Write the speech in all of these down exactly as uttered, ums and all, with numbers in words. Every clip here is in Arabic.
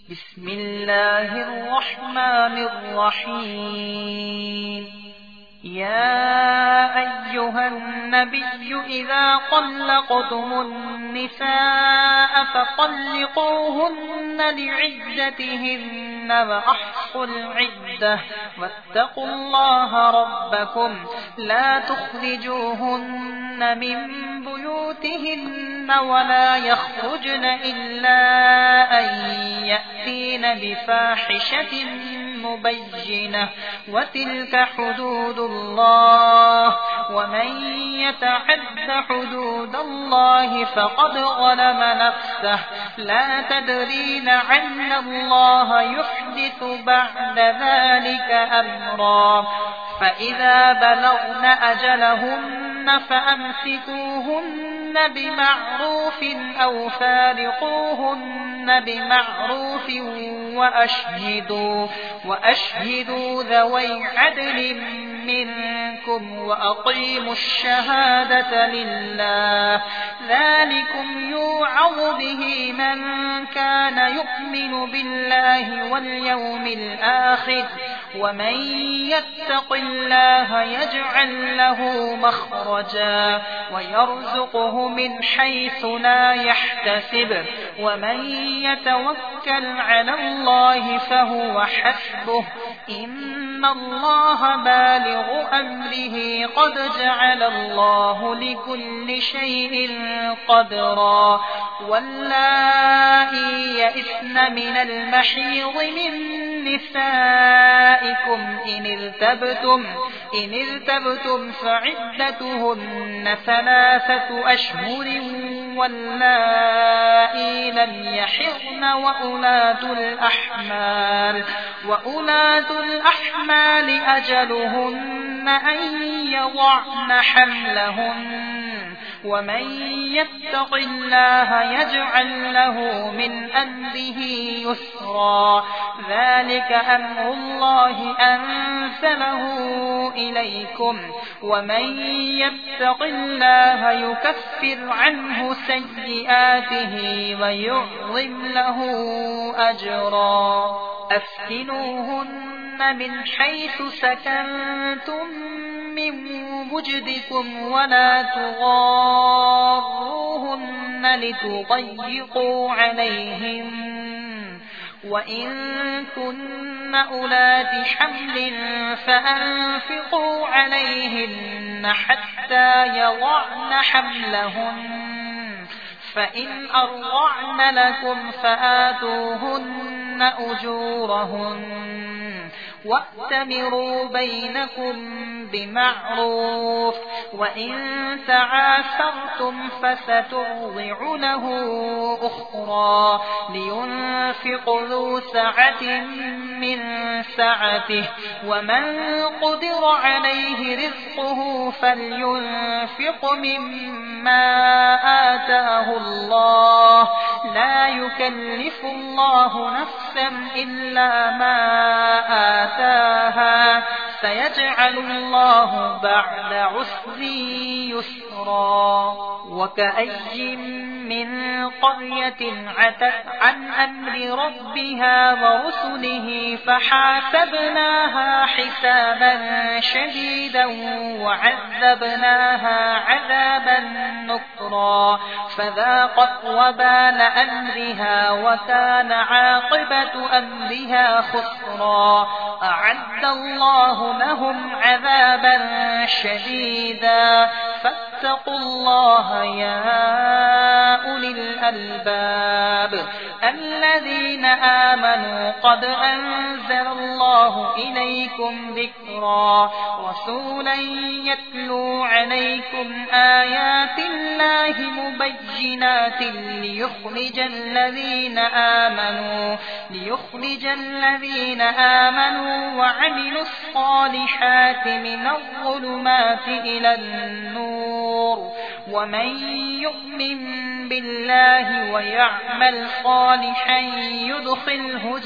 بسم الله الرحمن الرحيم. يا أيها النبي إذا طلقتم النساء فطلقوهن لعدتهن وأحصوا العدة واتقوا الله ربكم لا تخرجوهن من بيوتهن ولا يخرجن إلا أن يأتين بفاحشة مبينة وتلك حدود الله ومن يتعد حدود الله فقد ظلم نفسه لا تدرين لعل الله يحدث بعد ذلك أمرا. فإذا بلغن أجلهن فأمسكوهن بمعروف أو فارقوهن بمعروف وأشهدوا, وأشهدوا ذوي عدل منكم وأقيموا الشهادة لله ذلكم يوعظ به من كان يؤمن بالله واليوم الآخر ومن يتق الله يجعل له مخرجا ويرزقه من حيث لا يحتسب ومن يتوكل على الله فهو حسبه إن الله بالغ أمره قد جعل الله لكل شيء قدرا. واللائي يئسن من المحيض من نسائكم إن ارتبتم, إن ارتبتم فعدتهن ثلاثة أشهر واللائي لم يحضن وأولاة الأحمال, وأولاة الأحمال أجلهن أن يضعن حملهن ومن يتق الله يجعل له من أمره يسرا. ذلك أمر الله أنزله إليكم ومن يتق الله يكفر عنه سيئاته ويعظم له أجرا. أسكنوهن من حيث سكنتم من وجدكم ولا تضاروهن لتضيقوا عليهم وإن كن أولات حمل فأنفقوا عليهن حتى يضعن حملهن فإن أرضعن لكم فآتوهن أجورهن وأتمروا بينكم بمعروف وإن تعاسرتم فسترضع له أخرى لينفق ذو سعة من سعته ومن قدر عليه رزقه فلينفق مما آتاه الله لا يكلف الله نفسا إلا ما آتاها سيجعل الله بعد عسر يسرا. وكأي من قرية عتت عن أمر ربها ورسله فحاسبناها حسابا شديدا وعذبناها عذابا نكرا فذاقت وبال أمرها وكان عاقبة أمرها خسرا. أعد الله لهم عذابا شديدا فاتقوا الله يا أولي الألباب الذين آمنوا قد أنزل الله إليكم ذكرا رسولا يتلو عليكم آيات الله مبينات ليخرج الذين آمنوا ليخرج الذين آمنوا وعملوا الصالحات من الظلمات إلى النور ومن يؤمن بالله ويعمل صالحا يدخله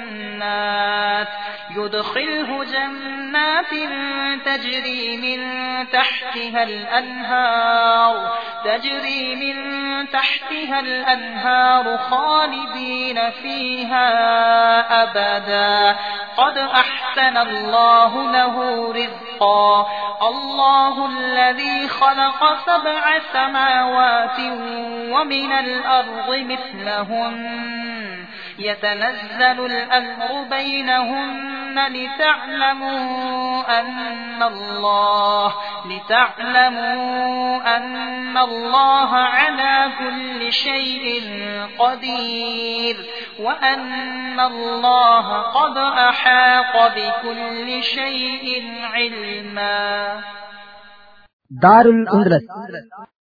جنات يدخله جنات تجري من تحتها الأنهار تجري من تحتها الأنهار خالدين فيها أبدا قد أحسن الله له رزقا الله الذي خلق سبع سماوات ومن الأرض مثلهن يتنزل الأمر بينهن لتعلموا أن الله لتعلموا أن الله على كل شيء قدير وأن الله قد أحاط بكل شيء علما. دار الأندلس